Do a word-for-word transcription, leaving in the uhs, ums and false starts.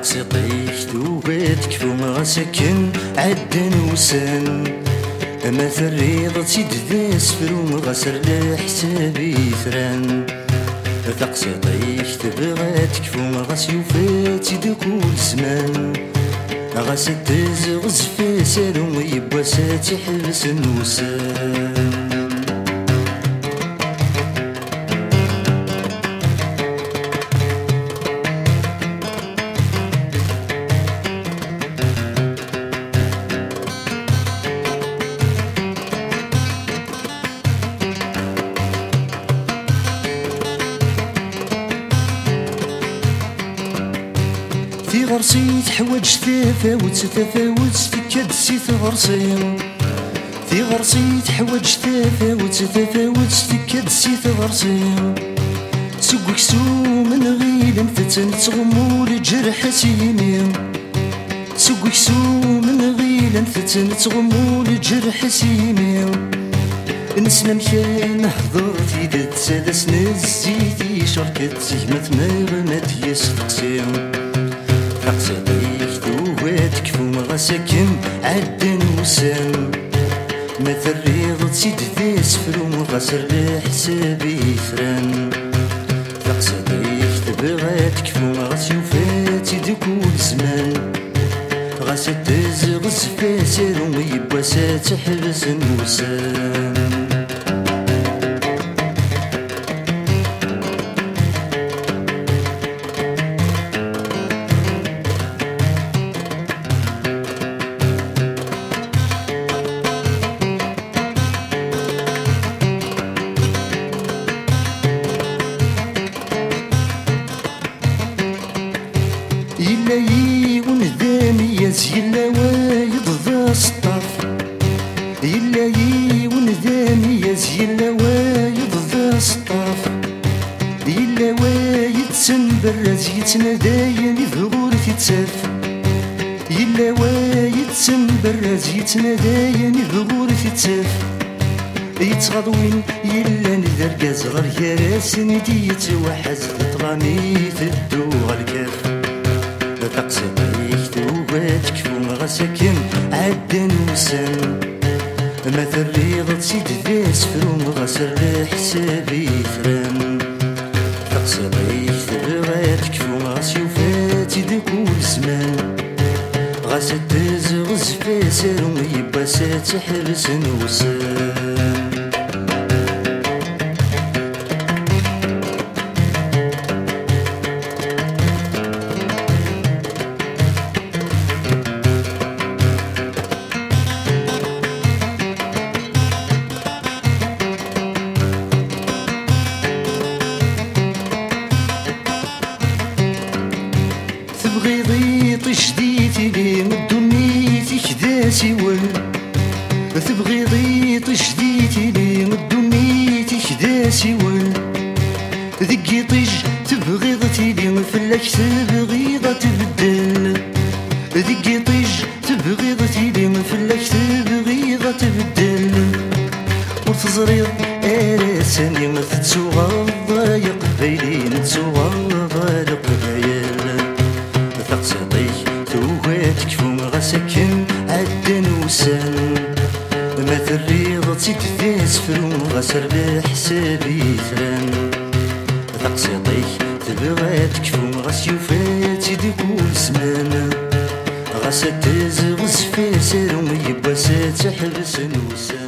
تقسيطيك توبات كفو ما سكن عدن وسن أما ثريض تيدداس فرو غسر لحسابي ثران تقسيطيك تبغات كفو ما غاس يوفات تيدكول زمان غاس تزغز في سالو يبواسات يحبس النوسان في غرسي تحوج تفاوت تفاوت تكاد سي غرسي في غرسي تحوج تفاوت تفاوت تكاد سي غرسي سوق كسو من غيل فتن تغمو لجرح سيني سوق كسو من غيل فتن تغمو لجرح سيني نسنا مكان هضرت يدت سادس نزيتي شركت زهمت مغمت يستقسيم تقسيطيك دوات كفو ما ساكن عدن وسام ما ثريض تسيد ذي سفرو غسر لحسابي ثران تقسيطيك تبغات كفو ما سيوفات يدكول زمان غاسا تزغز في سيرو يبواسات تحبس النوسان يلا يون ذامي يلا وايض ذا سطاف يلا يون ذامي يلا وايض ذا سطاف يلا وايد سنبرز يتناداين ذغور تتساف يلا وايد سنبرز يتناداين ذغور تتساف يتغضوين يلا نذر كازغر ياسن ديت وحز تغامي تدو الكاف تقسيطيك توبات كفو ما ساكن عدن وسن ما ثريض تسيد ذاس فرو غسر لحسابي ثران تقسيطيك تبغات كفو ما سيوفات يدكول زمان غاسا تزغز في سالو يباسات تحبس نوسان تبغي تشديتي لي مدنيتي كدا سيول تبغي تشديتي لي مدنيتي كدا سيول ذكي طيج تبغي لي فلاك تبغي تبدل ذكي طيج تبغي لي فلاك تبغي تبدل وتزريض اراسني ما تتسوغ ضايق بيلين تسوغ ضايق بيال تقسيطيك توبات كفو ما ساكن عدن وسن ما ثريض تسيد ذي سفرو غسر لحسابي ثران تقسيطيك تبغات كفو ما سيوفات يدكول زمان غاسا تزغز في سيرو يباسات تحبس نوسان.